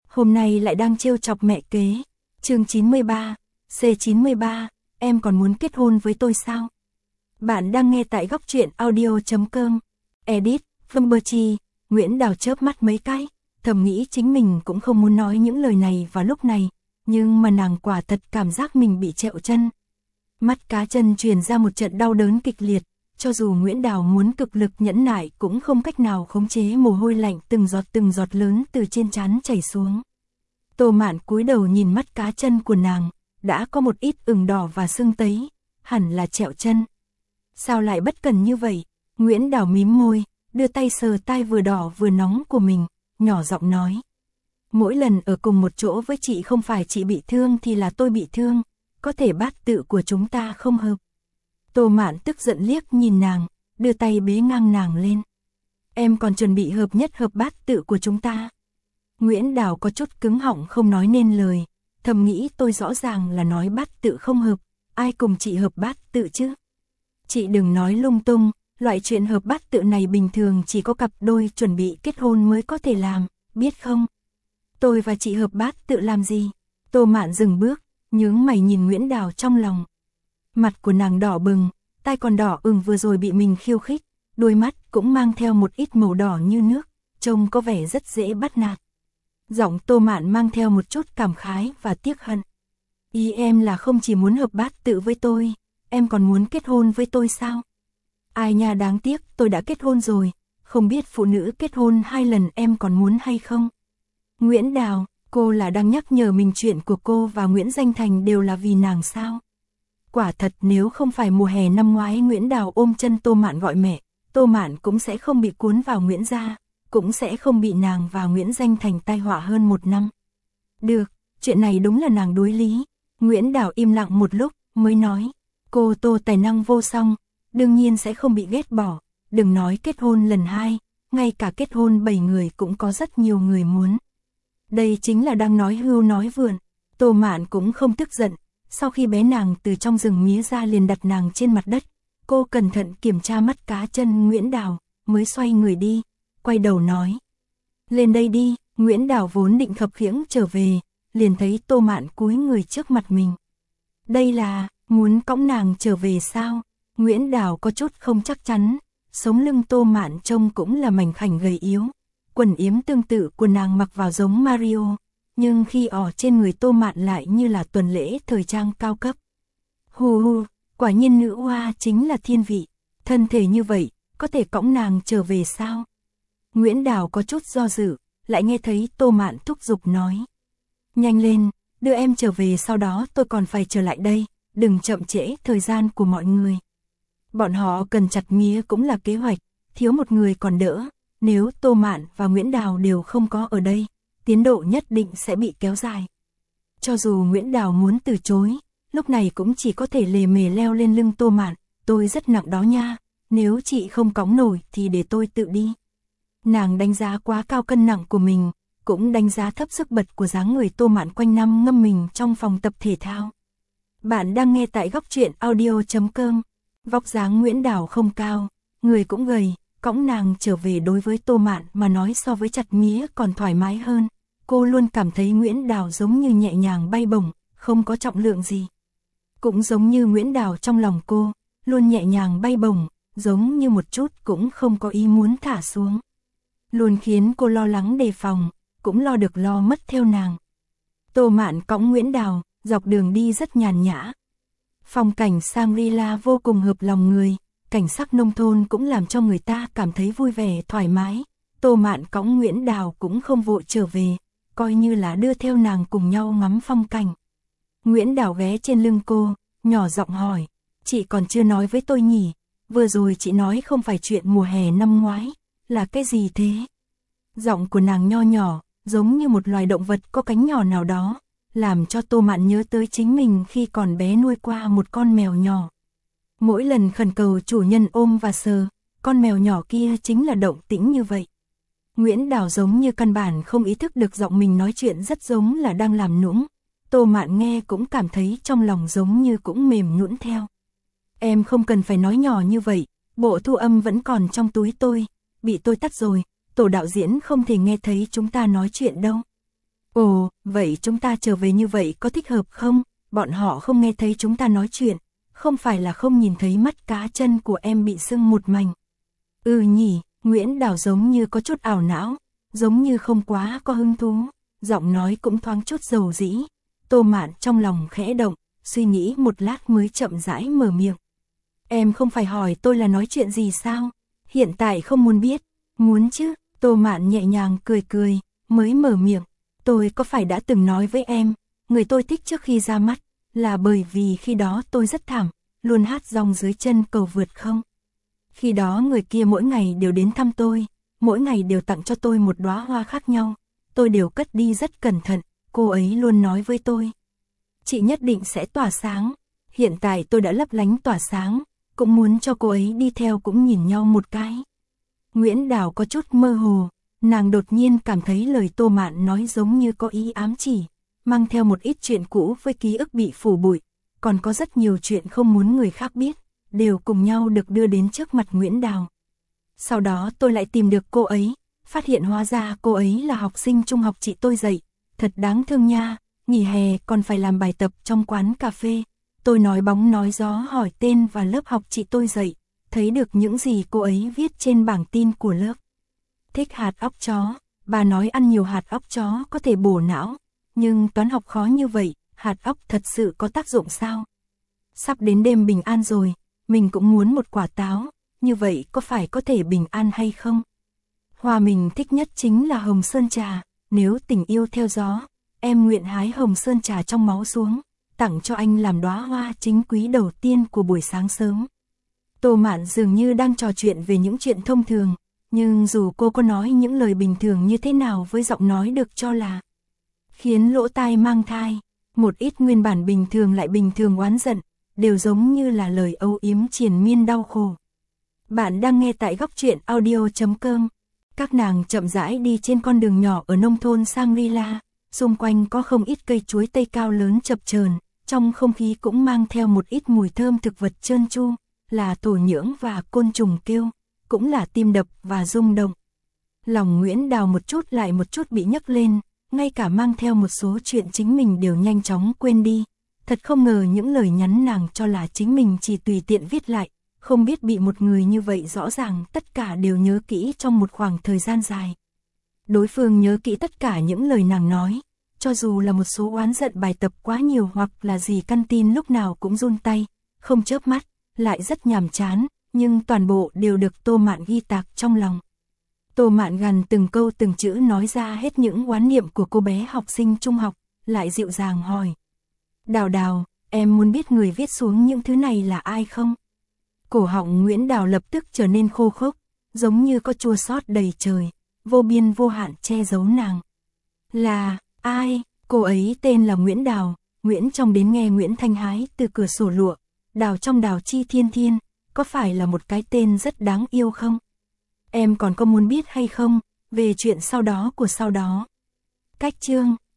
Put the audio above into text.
hôm nay lại đang trêu chọc mẹ kế. Chương 93, C93, em còn muốn kết hôn với tôi sao? Bạn đang nghe tại góc truyện audio.com. Edit, Vumberchi. Nguyễn Đào chớp mắt mấy cái, thầm nghĩ chính mình cũng không muốn nói những lời này vào lúc này, nhưng mà nàng quả thật cảm giác mình bị trẹo chân. Mắt cá chân truyền ra một trận đau đớn kịch liệt, cho dù Nguyễn Đào muốn cực lực nhẫn nại cũng không cách nào khống chế mồ hôi lạnh từng giọt lớn từ trên trán chảy xuống. Tô Mạn cúi đầu nhìn mắt cá chân của nàng, đã có một ít ửng đỏ và sưng tấy, hẳn là trẹo chân. Sao lại bất cần như vậy? Nguyễn Đào mím môi, đưa tay sờ tai vừa đỏ vừa nóng của mình, nhỏ giọng nói. Mỗi lần ở cùng một chỗ với chị không phải chị bị thương thì là tôi bị thương, có thể bát tự của chúng ta không hợp. Tô Mạn tức giận liếc nhìn nàng, đưa tay bế ngang nàng lên. Em còn chuẩn bị hợp nhất hợp bát tự của chúng ta. Nguyễn Đào có chút cứng họng không nói nên lời, thầm nghĩ tôi rõ ràng là nói bát tự không hợp, ai cùng chị hợp bát tự chứ? Chị đừng nói lung tung, loại chuyện hợp bát tự này bình thường chỉ có cặp đôi chuẩn bị kết hôn mới có thể làm, biết không? Tôi và chị hợp bát tự làm gì? Tô Mạn dừng bước, nhướng mày nhìn Nguyễn Đào trong lòng. Mặt của nàng đỏ bừng, tai còn đỏ ửng vừa rồi bị mình khiêu khích, đôi mắt cũng mang theo một ít màu đỏ như nước, trông có vẻ rất dễ bắt nạt. Giọng Tô Mạn mang theo một chút cảm khái và tiếc hận. Ý em là không chỉ muốn hợp bát tự với tôi, em còn muốn kết hôn với tôi sao? Ai nha, đáng tiếc tôi đã kết hôn rồi, không biết phụ nữ kết hôn 2 lần em còn muốn hay không? Nguyễn Đào, cô là đang nhắc nhở mình chuyện của cô và Nguyễn Danh Thành đều là vì nàng sao? Quả thật nếu không phải mùa hè năm ngoái Nguyễn Đào ôm chân Tô Mạn gọi mẹ, Tô Mạn cũng sẽ không bị cuốn vào Nguyễn gia, cũng sẽ không bị nàng và Nguyễn Danh Thành tai họa hơn 1 năm. Được, chuyện này đúng là nàng đối lý. Nguyễn Đào im lặng một lúc mới nói, cô Tô tài năng vô song, đương nhiên sẽ không bị ghét bỏ, đừng nói kết hôn lần 2, ngay cả kết hôn 7 người cũng có rất nhiều người muốn. Đây chính là đang nói hưu nói vượn. Tô Mạn cũng không tức giận, sau khi bé nàng từ trong rừng mía ra liền đặt nàng trên mặt đất, cô cẩn thận kiểm tra mắt cá chân Nguyễn Đào, mới xoay người đi, quay đầu nói. Lên đây đi. Nguyễn Đào vốn định khập khiễng trở về, liền thấy Tô Mạn cúi người trước mặt mình. Đây là, muốn cõng nàng trở về sao? Nguyễn Đào có chút không chắc chắn, sống lưng Tô Mạn trông cũng là mảnh khảnh gầy yếu. Quần yếm tương tự của nàng mặc vào giống Mario, nhưng khi ở trên người Tô Mạn lại như là tuần lễ thời trang cao cấp. Hù hù, quả nhiên nữ hoa chính là thiên vị, thân thể như vậy, có thể cõng nàng trở về sao? Nguyễn Đào có chút do dự, lại nghe thấy Tô Mạn thúc giục nói. Nhanh lên, đưa em trở về, sau đó tôi còn phải trở lại đây, đừng chậm trễ thời gian của mọi người. Bọn họ cần chặt mía cũng là kế hoạch, thiếu một người còn đỡ, nếu Tô Mạn và Nguyễn Đào đều không có ở đây, tiến độ nhất định sẽ bị kéo dài. Cho dù Nguyễn Đào muốn từ chối, lúc này cũng chỉ có thể lề mề leo lên lưng Tô Mạn, tôi rất nặng đó nha, nếu chị không cõng nổi thì để tôi tự đi. Nàng đánh giá quá cao cân nặng của mình, cũng đánh giá thấp sức bật của dáng người Tô Mạn quanh năm ngâm mình trong phòng tập thể thao. Bạn đang nghe tại góc truyện audio.com. Vóc dáng Nguyễn Đào không cao, người cũng gầy, cõng nàng trở về đối với Tô Mạn mà nói so với chặt mía còn thoải mái hơn. Cô luôn cảm thấy Nguyễn Đào giống như nhẹ nhàng bay bổng, không có trọng lượng gì. Cũng giống như Nguyễn Đào trong lòng cô, luôn nhẹ nhàng bay bổng, giống như một chút cũng không có ý muốn thả xuống. Luôn khiến cô lo lắng đề phòng, cũng lo được lo mất theo nàng. Tô Mạn cõng Nguyễn Đào, dọc đường đi rất nhàn nhã. Phong cảnh Shangri-La vô cùng hợp lòng người, cảnh sắc nông thôn cũng làm cho người ta cảm thấy vui vẻ thoải mái. Tô Mạn cõng Nguyễn Đào cũng không vội trở về, coi như là đưa theo nàng cùng nhau ngắm phong cảnh. Nguyễn Đào ghé trên lưng cô, nhỏ giọng hỏi, chị còn chưa nói với tôi nhỉ, vừa rồi chị nói không phải chuyện mùa hè năm ngoái, là cái gì thế? Giọng của nàng nho nhỏ, giống như một loài động vật có cánh nhỏ nào đó, làm cho Tô Mạn nhớ tới chính mình khi còn bé nuôi qua một con mèo nhỏ. Mỗi lần khẩn cầu chủ nhân ôm và sờ, con mèo nhỏ kia chính là động tĩnh như vậy. Nguyễn Đào giống như căn bản không ý thức được giọng mình nói chuyện rất giống là đang làm nũng. Tô Mạn nghe cũng cảm thấy trong lòng giống như cũng mềm nhũn theo. Em không cần phải nói nhỏ như vậy, bộ thu âm vẫn còn trong túi tôi, bị tôi tắt rồi, tổ đạo diễn không thể nghe thấy chúng ta nói chuyện đâu. Ồ, vậy chúng ta trở về như vậy có thích hợp không? Bọn họ không nghe thấy chúng ta nói chuyện, không phải là không nhìn thấy mắt cá chân của em bị sưng một mảnh. Ừ nhỉ, Nguyễn Đào giống như có chút ảo não, giống như không quá có hứng thú, giọng nói cũng thoáng chút dầu dĩ. Tô Mạn trong lòng khẽ động, suy nghĩ một lát mới chậm rãi mở miệng. Em không phải hỏi tôi là nói chuyện gì sao? Hiện tại không muốn biết. Muốn chứ? Tô Mạn nhẹ nhàng cười cười, mới mở miệng. Tôi có phải đã từng nói với em, người tôi thích trước khi ra mắt, là bởi vì khi đó tôi rất thảm, luôn hát rong dưới chân cầu vượt không? Khi đó người kia mỗi ngày đều đến thăm tôi, mỗi ngày đều tặng cho tôi một đóa hoa khác nhau, tôi đều cất đi rất cẩn thận, cô ấy luôn nói với tôi. Chị nhất định sẽ tỏa sáng, hiện tại tôi đã lấp lánh tỏa sáng, cũng muốn cho cô ấy đi theo cũng nhìn nhau một cái. Nguyễn Đào có chút mơ hồ, nàng đột nhiên cảm thấy lời Tô Mạn nói giống như có ý ám chỉ, mang theo một ít chuyện cũ với ký ức bị phủ bụi, còn có rất nhiều chuyện không muốn người khác biết, đều cùng nhau được đưa đến trước mặt Nguyễn Đào. Sau đó tôi lại tìm được cô ấy, phát hiện hóa ra cô ấy là học sinh trung học chị tôi dạy, thật đáng thương nha, nghỉ hè còn phải làm bài tập trong quán cà phê. Tôi nói bóng nói gió hỏi tên và lớp học chị tôi dạy, thấy được những gì cô ấy viết trên bảng tin của lớp. Thích hạt óc chó, bà nói ăn nhiều hạt óc chó có thể bổ não, nhưng toán học khó như vậy, hạt óc thật sự có tác dụng sao? Sắp đến đêm bình an rồi, mình cũng muốn một quả táo, như vậy có phải có thể bình an hay không? Hoa mình thích nhất chính là hồng sơn trà, nếu tình yêu theo gió, em nguyện hái hồng sơn trà trong máu xuống, tặng cho anh làm đóa hoa chính quý đầu tiên của buổi sáng sớm. Tô Mạn dường như đang trò chuyện về những chuyện thông thường, nhưng dù cô có nói những lời bình thường như thế nào với giọng nói được cho là khiến lỗ tai mang thai, một ít nguyên bản bình thường lại bình thường oán giận, đều giống như là lời âu yếm triền miên đau khổ. Bạn đang nghe tại góc truyện audio.com. Các nàng chậm rãi đi trên con đường nhỏ ở nông thôn Shangri-La, xung quanh có không ít cây chuối tây cao lớn chập chờn, trong không khí cũng mang theo một ít mùi thơm thực vật trơn tru, là thổ nhưỡng và côn trùng kêu, cũng là tim đập và rung động. Lòng Nguyễn Đào một chút lại một chút bị nhấc lên, ngay cả mang theo một số chuyện chính mình đều nhanh chóng quên đi. Thật không ngờ những lời nhắn nàng cho là chính mình chỉ tùy tiện viết lại, không biết bị một người như vậy rõ ràng tất cả đều nhớ kỹ trong một khoảng thời gian dài. Đối phương nhớ kỹ tất cả những lời nàng nói, cho dù là một số oán giận bài tập quá nhiều hoặc là gì căn tin lúc nào cũng run tay, không chớp mắt, lại rất nhàm chán, nhưng toàn bộ đều được Tô Mạn ghi tạc trong lòng. Tô Mạn gằn từng câu từng chữ nói ra hết những oán niệm của cô bé học sinh trung học, lại dịu dàng hỏi. Đào Đào, em muốn biết người viết xuống những thứ này là ai không? Cổ họng Nguyễn Đào lập tức trở nên khô khốc, giống như có chua xót đầy trời, vô biên vô hạn che giấu nàng. Là, ai? Cô ấy tên là Nguyễn Đào, Nguyễn trong đến nghe Nguyễn Thanh hái từ cửa sổ lụa, Đào trong Đào chi thiên thiên, có phải là một cái tên rất đáng yêu không? Em còn có muốn biết hay không, về chuyện sau đó của sau đó? Cách chương,